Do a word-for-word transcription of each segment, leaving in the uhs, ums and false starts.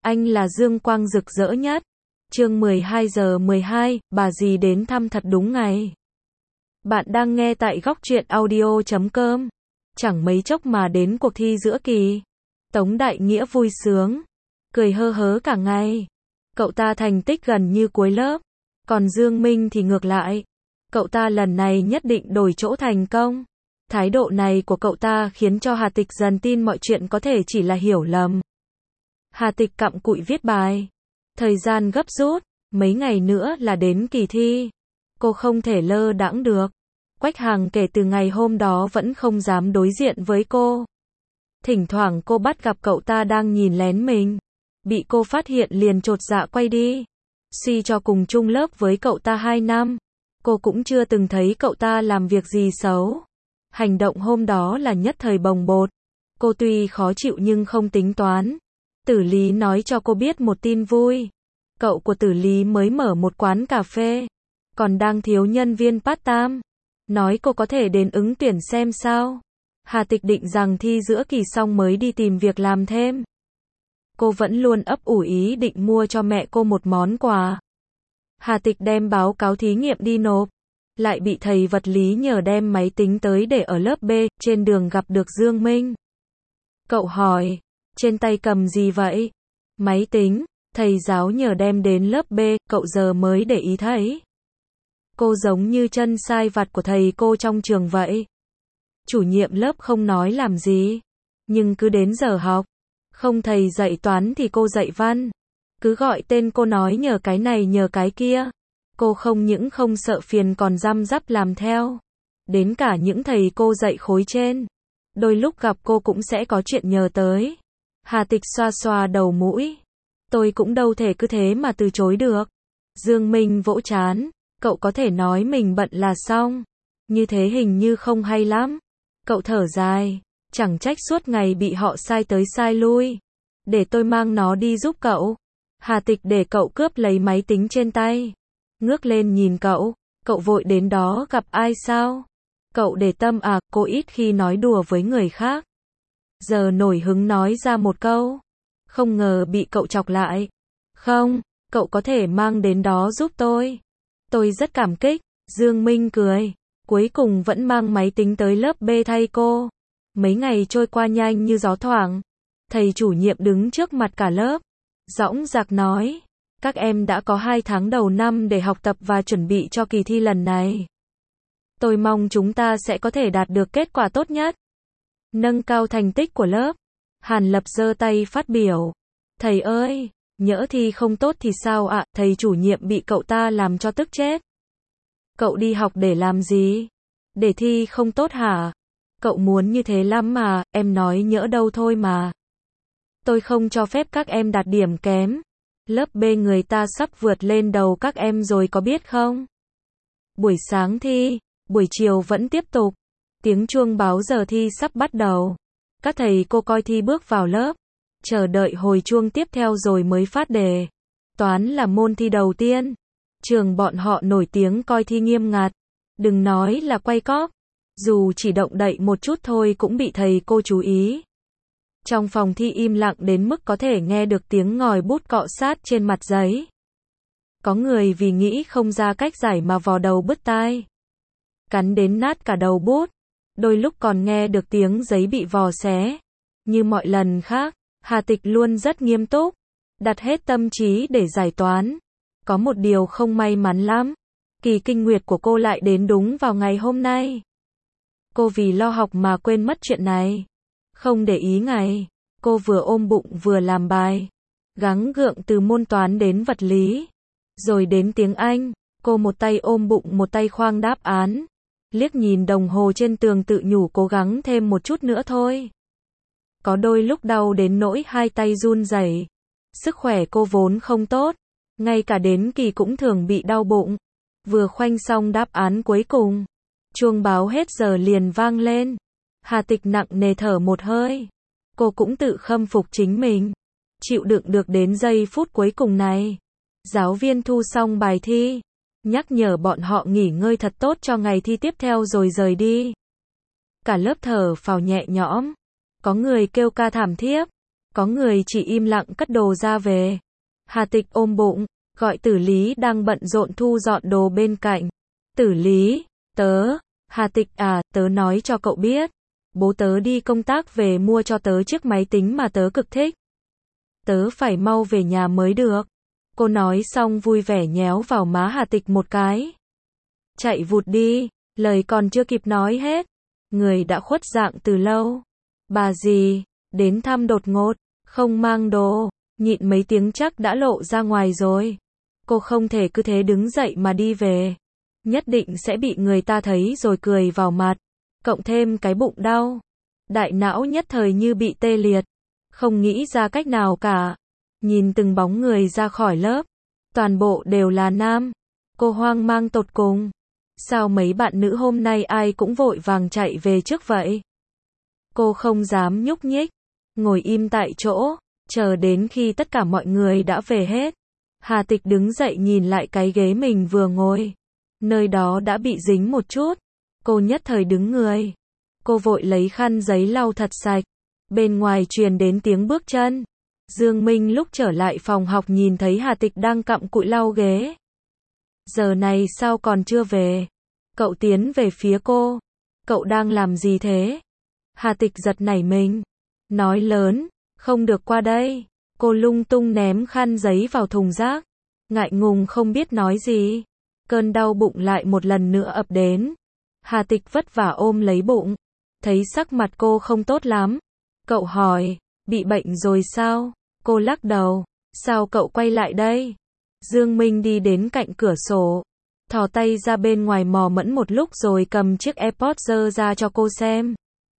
Anh là dương quang rực rỡ nhất. Chương mười hai giờ mười hai, bà dì đến thăm thật đúng ngày. Bạn đang nghe tại góc truyện audio chấm com. Chẳng mấy chốc mà đến cuộc thi giữa kỳ. Tống Đại Nghĩa vui sướng, cười hơ hớ cả ngày. Cậu ta thành tích gần như cuối lớp. Còn Dương Minh thì ngược lại. Cậu ta lần này nhất định đổi chỗ thành công. Thái độ này của cậu ta khiến cho Hà Tịch dần tin mọi chuyện có thể chỉ là hiểu lầm. Hà Tịch cặm cụi viết bài. Thời gian gấp rút, mấy ngày nữa là đến kỳ thi. Cô không thể lơ đãng được. Quách Hằng kể từ ngày hôm đó vẫn không dám đối diện với cô. Thỉnh thoảng cô bắt gặp cậu ta đang nhìn lén mình. Bị cô phát hiện liền chột dạ quay đi. Suy cho cùng chung lớp với cậu ta hai năm. Cô cũng chưa từng thấy cậu ta làm việc gì xấu. Hành động hôm đó là nhất thời bồng bột. Cô tuy khó chịu nhưng không tính toán. Tử Lý nói cho cô biết một tin vui. Cậu của Tử Lý mới mở một quán cà phê. Còn đang thiếu nhân viên part-time. Nói cô có thể đến ứng tuyển xem sao. Hà Tịch định rằng thi giữa kỳ xong mới đi tìm việc làm thêm. Cô vẫn luôn ấp ủ ý định mua cho mẹ cô một món quà. Hà Tịch đem báo cáo thí nghiệm đi nộp. Lại bị thầy vật lý nhờ đem máy tính tới để ở lớp B, trên đường gặp được Dương Minh. Cậu hỏi, trên tay cầm gì vậy? Máy tính, thầy giáo nhờ đem đến lớp B, cậu giờ mới để ý thấy. Cô giống như chân sai vặt của thầy cô trong trường vậy. Chủ nhiệm lớp không nói làm gì, nhưng cứ đến giờ học, không thầy dạy toán thì cô dạy văn. Cứ gọi tên cô nói nhờ cái này nhờ cái kia. Cô không những không sợ phiền còn răm rắp làm theo. Đến cả những thầy cô dạy khối trên. Đôi lúc gặp cô cũng sẽ có chuyện nhờ tới. Hà Tịch xoa xoa đầu mũi. Tôi cũng đâu thể cứ thế mà từ chối được. Dương Minh vỗ trán. Cậu có thể nói mình bận là xong. Như thế hình như không hay lắm. Cậu thở dài. Chẳng trách suốt ngày bị họ sai tới sai lui. Để tôi mang nó đi giúp cậu. Hà Tịch để cậu cướp lấy máy tính trên tay. Ngước lên nhìn cậu. Cậu vội đến đó gặp ai sao? Cậu để tâm à, cô ít khi nói đùa với người khác. Giờ nổi hứng nói ra một câu. Không ngờ bị cậu chọc lại. Không, cậu có thể mang đến đó giúp tôi. Tôi rất cảm kích. Dương Minh cười. Cuối cùng vẫn mang máy tính tới lớp B thay cô. Mấy ngày trôi qua nhanh như gió thoảng. Thầy chủ nhiệm đứng trước mặt cả lớp. Dõng dạc nói. Các em đã có hai tháng đầu năm để học tập và chuẩn bị cho kỳ thi lần này. Tôi mong chúng ta sẽ có thể đạt được kết quả tốt nhất. Nâng cao thành tích của lớp. Hàn Lập giơ tay phát biểu. Thầy ơi, nhỡ thi không tốt thì sao ạ? À? Thầy chủ nhiệm bị cậu ta làm cho tức chết. Cậu đi học để làm gì? Để thi không tốt hả? Cậu muốn như thế lắm mà, em nói nhỡ đâu thôi mà. Tôi không cho phép các em đạt điểm kém. Lớp B người ta sắp vượt lên đầu các em rồi có biết không? Buổi sáng thi, buổi chiều vẫn tiếp tục. Tiếng chuông báo giờ thi sắp bắt đầu. Các thầy cô coi thi bước vào lớp. Chờ đợi hồi chuông tiếp theo rồi mới phát đề. Toán là môn thi đầu tiên. Trường bọn họ nổi tiếng coi thi nghiêm ngặt. Đừng nói là quay cóp. Dù chỉ động đậy một chút thôi cũng bị thầy cô chú ý. Trong phòng thi im lặng đến mức có thể nghe được tiếng ngòi bút cọ sát trên mặt giấy. Có người vì nghĩ không ra cách giải mà vò đầu bứt tai. Cắn đến nát cả đầu bút. Đôi lúc còn nghe được tiếng giấy bị vò xé. Như mọi lần khác, Hà Tịch luôn rất nghiêm túc. Đặt hết tâm trí để giải toán. Có một điều không may mắn lắm. Kỳ kinh nguyệt của cô lại đến đúng vào ngày hôm nay. Cô vì lo học mà quên mất chuyện này. Không để ý ngày, cô vừa ôm bụng vừa làm bài. Gắng gượng từ môn toán đến vật lý. Rồi đến tiếng Anh, cô một tay ôm bụng một tay khoang đáp án. Liếc nhìn đồng hồ trên tường tự nhủ cố gắng thêm một chút nữa thôi. Có đôi lúc đau đến nỗi hai tay run rẩy. Sức khỏe cô vốn không tốt. Ngay cả đến kỳ cũng thường bị đau bụng. Vừa khoanh xong đáp án cuối cùng. Chuông báo hết giờ liền vang lên. Hà Tịch nặng nề thở một hơi. Cô cũng tự khâm phục chính mình. Chịu đựng được đến giây phút cuối cùng này. Giáo viên thu xong bài thi. Nhắc nhở bọn họ nghỉ ngơi thật tốt cho ngày thi tiếp theo rồi rời đi. Cả lớp thở phào nhẹ nhõm. Có người kêu ca thảm thiết. Có người chỉ im lặng cất đồ ra về. Hà Tịch ôm bụng, gọi Tử Lý đang bận rộn thu dọn đồ bên cạnh. Tử Lý, tớ, Hà Tịch à, tớ nói cho cậu biết. Bố tớ đi công tác về mua cho tớ chiếc máy tính mà tớ cực thích. Tớ phải mau về nhà mới được. Cô nói xong vui vẻ nhéo vào má Hà Tịch một cái. Chạy vụt đi, lời còn chưa kịp nói hết. Người đã khuất dạng từ lâu. Bà dì, đến thăm đột ngột, không mang đồ, nhịn mấy tiếng chắc đã lộ ra ngoài rồi. Cô không thể cứ thế đứng dậy mà đi về. Nhất định sẽ bị người ta thấy rồi cười vào mặt. Cộng thêm cái bụng đau. Đại não nhất thời như bị tê liệt. Không nghĩ ra cách nào cả. Nhìn từng bóng người ra khỏi lớp. Toàn bộ đều là nam. Cô hoang mang tột cùng. Sao mấy bạn nữ hôm nay ai cũng vội vàng chạy về trước vậy? Cô không dám nhúc nhích. Ngồi im tại chỗ. Chờ đến khi tất cả mọi người đã về hết. Hà Tịch đứng dậy nhìn lại cái ghế mình vừa ngồi. Nơi đó đã bị dính một chút. Cô nhất thời đứng người. Cô vội lấy khăn giấy lau thật sạch. Bên ngoài truyền đến tiếng bước chân. Dương Minh lúc trở lại phòng học nhìn thấy Hà Tịch đang cặm cụi lau ghế. Giờ này sao còn chưa về? Cậu tiến về phía cô. Cậu đang làm gì thế? Hà Tịch giật nảy mình. Nói lớn, không được qua đây. Cô lung tung ném khăn giấy vào thùng rác. Ngại ngùng không biết nói gì. Cơn đau bụng lại một lần nữa ập đến. Hà Tịch vất vả ôm lấy bụng. Thấy sắc mặt cô không tốt lắm. Cậu hỏi, bị bệnh rồi sao? Cô lắc đầu. Sao cậu quay lại đây? Dương Minh đi đến cạnh cửa sổ. Thò tay ra bên ngoài mò mẫm một lúc rồi cầm chiếc AirPods giơ ra cho cô xem.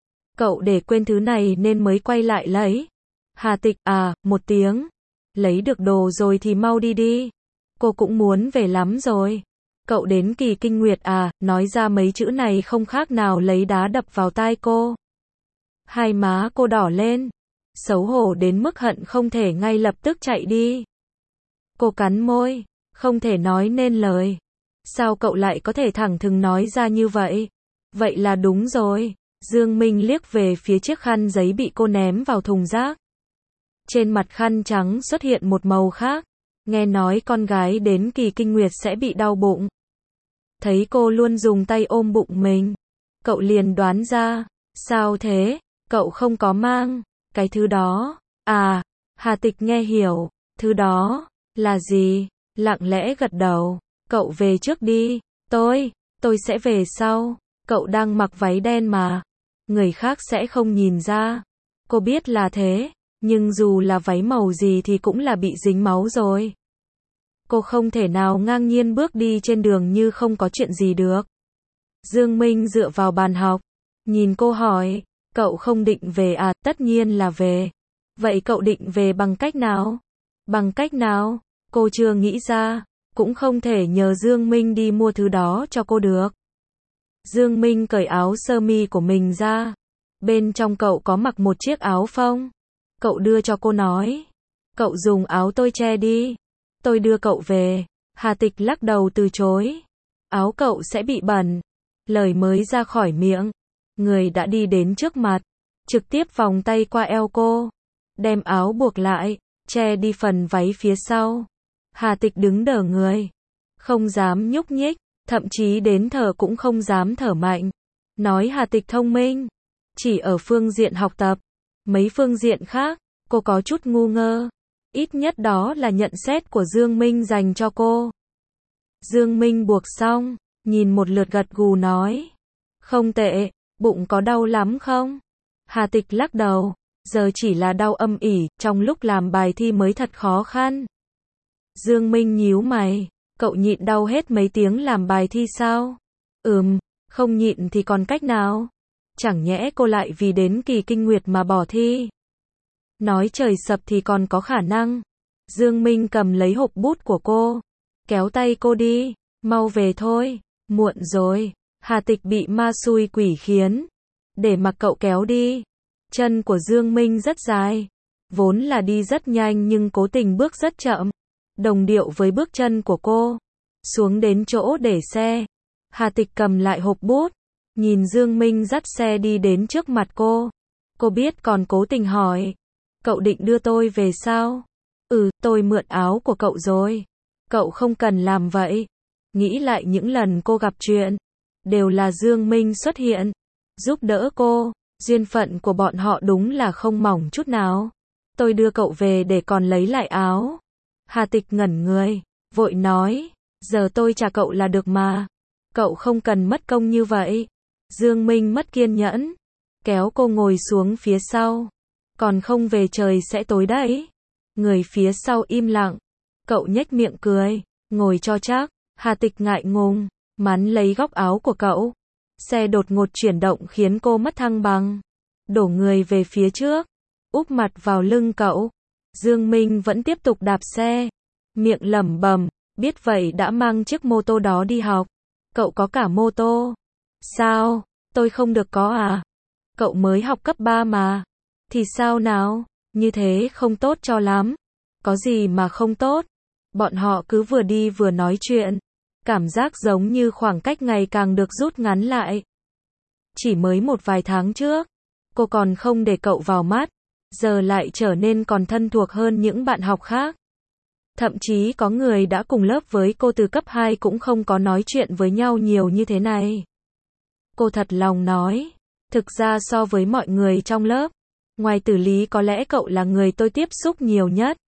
Cậu để quên thứ này nên mới quay lại lấy. Hà Tịch à, một tiếng. Lấy được đồ rồi thì mau đi đi. Cô cũng muốn về lắm rồi. Cậu đến kỳ kinh nguyệt à, nói ra mấy chữ này không khác nào lấy đá đập vào tai cô. Hai má cô đỏ lên. Xấu hổ đến mức hận không thể ngay lập tức chạy đi. Cô cắn môi, không thể nói nên lời. Sao cậu lại có thể thẳng thừng nói ra như vậy? Vậy là đúng rồi. Dương Minh liếc về phía chiếc khăn giấy bị cô ném vào thùng rác. Trên mặt khăn trắng xuất hiện một màu khác. Nghe nói con gái đến kỳ kinh nguyệt sẽ bị đau bụng. Thấy cô luôn dùng tay ôm bụng mình. Cậu liền đoán ra. Sao thế? Cậu không có mang cái thứ đó. À, Hà Tịch nghe hiểu. Thứ đó là gì? Lặng lẽ gật đầu. Cậu về trước đi. Tôi, tôi sẽ về sau. Cậu đang mặc váy đen mà. Người khác sẽ không nhìn ra. Cô biết là thế. Nhưng dù là váy màu gì thì cũng là bị dính máu rồi. Cô không thể nào ngang nhiên bước đi trên đường như không có chuyện gì được. Dương Minh dựa vào bàn học. Nhìn cô hỏi. Cậu không định về à? Tất nhiên là về. Vậy cậu định về bằng cách nào? Bằng cách nào? Cô chưa nghĩ ra. Cũng không thể nhờ Dương Minh đi mua thứ đó cho cô được. Dương Minh cởi áo sơ mi của mình ra. Bên trong cậu có mặc một chiếc áo phông. Cậu đưa cho cô nói. Cậu dùng áo tôi che đi. Tôi đưa cậu về. Hà Tịch lắc đầu từ chối. Áo cậu sẽ bị bẩn. Lời mới ra khỏi miệng. Người đã đi đến trước mặt. Trực tiếp vòng tay qua eo cô. Đem áo buộc lại. Che đi phần váy phía sau. Hà Tịch đứng đờ người. Không dám nhúc nhích. Thậm chí đến thở cũng không dám thở mạnh. Nói Hà Tịch thông minh. Chỉ ở phương diện học tập. Mấy phương diện khác, cô có chút ngu ngơ. Ít nhất đó là nhận xét của Dương Minh dành cho cô. Dương Minh buộc xong, nhìn một lượt gật gù nói. Không tệ, bụng có đau lắm không? Hà Tịch lắc đầu. Giờ chỉ là đau âm ỉ, trong lúc làm bài thi mới thật khó khăn. Dương Minh nhíu mày. Cậu nhịn đau hết mấy tiếng làm bài thi sao? Ừm, không nhịn thì còn cách nào? Chẳng nhẽ cô lại vì đến kỳ kinh nguyệt mà bỏ thi? Nói trời sập thì còn có khả năng. Dương Minh cầm lấy hộp bút của cô. Kéo tay cô đi. Mau về thôi. Muộn rồi. Hà Tịch bị ma xui quỷ khiến. Để mặc cậu kéo đi. Chân của Dương Minh rất dài. Vốn là đi rất nhanh nhưng cố tình bước rất chậm. Đồng điệu với bước chân của cô. Xuống đến chỗ để xe. Hà Tịch cầm lại hộp bút. Nhìn Dương Minh dắt xe đi đến trước mặt cô. Cô biết còn cố tình hỏi. Cậu định đưa tôi về sao? Ừ, tôi mượn áo của cậu rồi. Cậu không cần làm vậy. Nghĩ lại những lần cô gặp chuyện, đều là Dương Minh xuất hiện, giúp đỡ cô. Duyên phận của bọn họ đúng là không mỏng chút nào. Tôi đưa cậu về để còn lấy lại áo. Hà Tịch ngẩn người, vội nói, giờ tôi trả cậu là được mà. Cậu không cần mất công như vậy. Dương Minh mất kiên nhẫn, kéo cô ngồi xuống phía sau. Còn không về trời sẽ tối đấy. Người phía sau im lặng. Cậu nhếch miệng cười, ngồi cho chắc. Hà Tịch ngại ngùng, mắn lấy góc áo của cậu. Xe đột ngột chuyển động khiến cô mất thăng bằng. Đổ người về phía trước, úp mặt vào lưng cậu. Dương Minh vẫn tiếp tục đạp xe, miệng lẩm bẩm, biết vậy đã mang chiếc mô tô đó đi học. Cậu có cả mô tô. Sao, tôi không được có à? Cậu mới học cấp ba mà. Thì sao nào, như thế không tốt cho lắm. Có gì mà không tốt? Bọn họ cứ vừa đi vừa nói chuyện. Cảm giác giống như khoảng cách ngày càng được rút ngắn lại. Chỉ mới một vài tháng trước, cô còn không để cậu vào mắt, giờ lại trở nên còn thân thuộc hơn những bạn học khác. Thậm chí có người đã cùng lớp với cô từ cấp hai cũng không có nói chuyện với nhau nhiều như thế này. Cô thật lòng nói, thực ra so với mọi người trong lớp, ngoài Tử Lý có lẽ cậu là người tôi tiếp xúc nhiều nhất.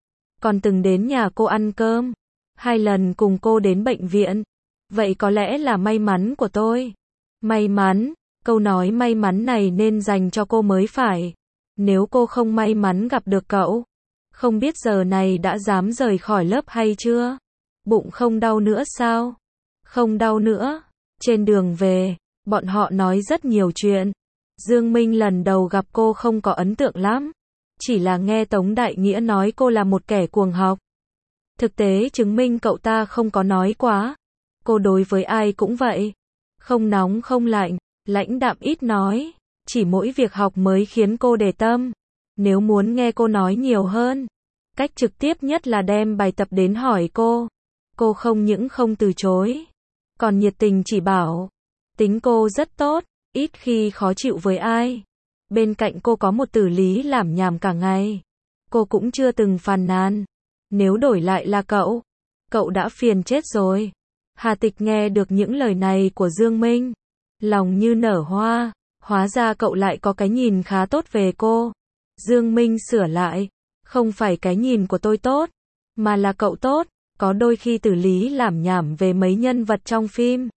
Còn từng đến nhà cô ăn cơm, hai lần cùng cô đến bệnh viện. Vậy có lẽ là may mắn của tôi. May mắn, câu nói may mắn này nên dành cho cô mới phải. Nếu cô không may mắn gặp được cậu, không biết giờ này đã dám rời khỏi lớp hay chưa? Bụng không đau nữa sao? Không đau nữa. Trên đường về, bọn họ nói rất nhiều chuyện. Dương Minh lần đầu gặp cô không có ấn tượng lắm. Chỉ là nghe Tống Đại Nghĩa nói cô là một kẻ cuồng học. Thực tế chứng minh cậu ta không có nói quá. Cô đối với ai cũng vậy. Không nóng không lạnh, lãnh đạm ít nói. Chỉ mỗi việc học mới khiến cô để tâm. Nếu muốn nghe cô nói nhiều hơn, cách trực tiếp nhất là đem bài tập đến hỏi cô. Cô không những không từ chối, còn nhiệt tình chỉ bảo. Tính cô rất tốt, ít khi khó chịu với ai. Bên cạnh cô có một Tử Lý làm nhảm cả ngày. Cô cũng chưa từng phàn nàn. Nếu đổi lại là cậu, cậu đã phiền chết rồi. Hà Tịch nghe được những lời này của Dương Minh, lòng như nở hoa. Hóa ra cậu lại có cái nhìn khá tốt về cô. Dương Minh sửa lại, không phải cái nhìn của tôi tốt, mà là cậu tốt. Có đôi khi Tử Lý làm nhảm về mấy nhân vật trong phim.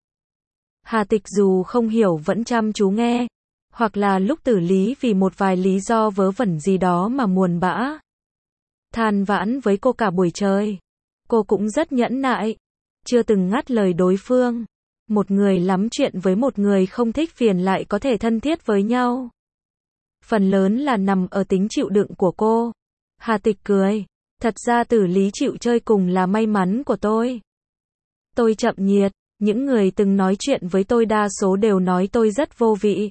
Hà Tịch dù không hiểu vẫn chăm chú nghe. Hoặc là lúc Tử Lý vì một vài lý do vớ vẩn gì đó mà buồn bã, than vãn với cô cả buổi trời. Cô cũng rất nhẫn nại, chưa từng ngắt lời đối phương. Một người lắm chuyện với một người không thích phiền lại có thể thân thiết với nhau. Phần lớn là nằm ở tính chịu đựng của cô. Hà Tịch cười. Thật ra Tử Lý chịu chơi cùng là may mắn của tôi. Tôi chậm nhiệt, những người từng nói chuyện với tôi đa số đều nói tôi rất vô vị.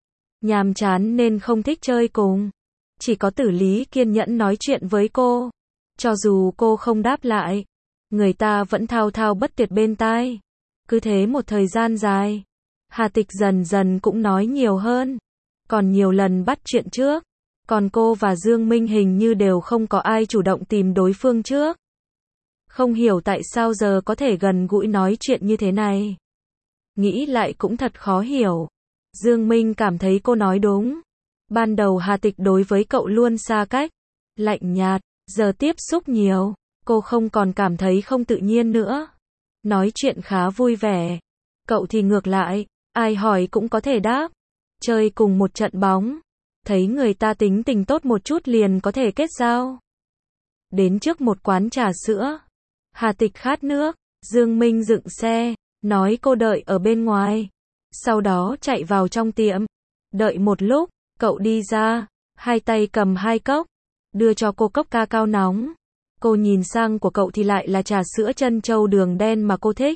Nhàm chán nên không thích chơi cùng. Chỉ có Tử Lý kiên nhẫn nói chuyện với cô. Cho dù cô không đáp lại, người ta vẫn thao thao bất tuyệt bên tai. Cứ thế một thời gian dài, Hà Tịch dần dần cũng nói nhiều hơn. Còn nhiều lần bắt chuyện trước. Còn cô và Dương Minh hình như đều không có ai chủ động tìm đối phương trước. Không hiểu tại sao giờ có thể gần gũi nói chuyện như thế này. Nghĩ lại cũng thật khó hiểu. Dương Minh cảm thấy cô nói đúng. Ban đầu Hà Tịch đối với cậu luôn xa cách, lạnh nhạt. Giờ tiếp xúc nhiều, cô không còn cảm thấy không tự nhiên nữa. Nói chuyện khá vui vẻ. Cậu thì ngược lại, ai hỏi cũng có thể đáp. Chơi cùng một trận bóng, thấy người ta tính tình tốt một chút liền có thể kết giao. Đến trước một quán trà sữa, Hà Tịch khát nước, Dương Minh dựng xe, nói cô đợi ở bên ngoài. Sau đó chạy vào trong tiệm. Đợi một lúc, cậu đi ra, hai tay cầm hai cốc, đưa cho cô cốc ca cao nóng. Cô nhìn sang của cậu thì lại là trà sữa trân châu đường đen mà cô thích.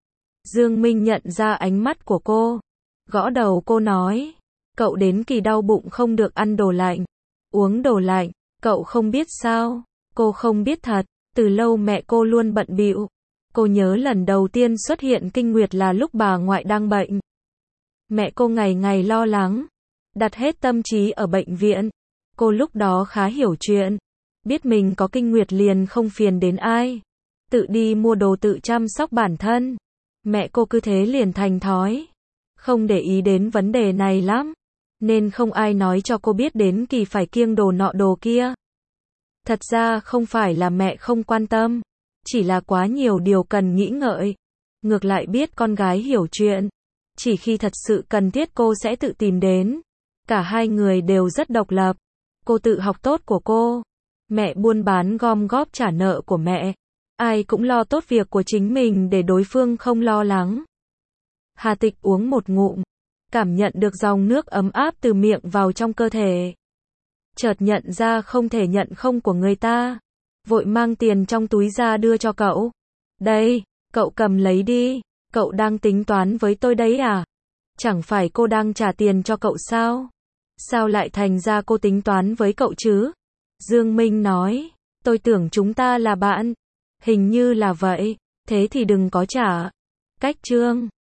Dương Minh nhận ra ánh mắt của cô, gõ đầu cô nói, cậu đến kỳ đau bụng không được ăn đồ lạnh, uống đồ lạnh. Cậu không biết sao? Cô không biết thật, từ lâu mẹ cô luôn bận bịu. Cô nhớ lần đầu tiên xuất hiện kinh nguyệt là lúc bà ngoại đang bệnh. Mẹ cô ngày ngày lo lắng, đặt hết tâm trí ở bệnh viện. Cô lúc đó khá hiểu chuyện, biết mình có kinh nguyệt liền không phiền đến ai, tự đi mua đồ tự chăm sóc bản thân. Mẹ cô cứ thế liền thành thói, không để ý đến vấn đề này lắm, nên không ai nói cho cô biết đến kỳ phải kiêng đồ nọ đồ kia. Thật ra không phải là mẹ không quan tâm, chỉ là quá nhiều điều cần nghĩ ngợi. Ngược lại biết con gái hiểu chuyện, chỉ khi thật sự cần thiết cô sẽ tự tìm đến. Cả hai người đều rất độc lập. Cô tự học tốt của cô, mẹ buôn bán gom góp trả nợ của mẹ. Ai cũng lo tốt việc của chính mình để đối phương không lo lắng. Hà Tịch uống một ngụm, cảm nhận được dòng nước ấm áp từ miệng vào trong cơ thể. Chợt nhận ra không thể nhận không của người ta, vội mang tiền trong túi ra đưa cho cậu. Đây, cậu cầm lấy đi, cậu đang tính toán với tôi đấy à? Chẳng phải cô đang trả tiền cho cậu sao? Sao lại thành ra cô tính toán với cậu chứ? Dương Minh nói, tôi tưởng chúng ta là bạn. Hình như là vậy, thế thì đừng có trả. Cách chương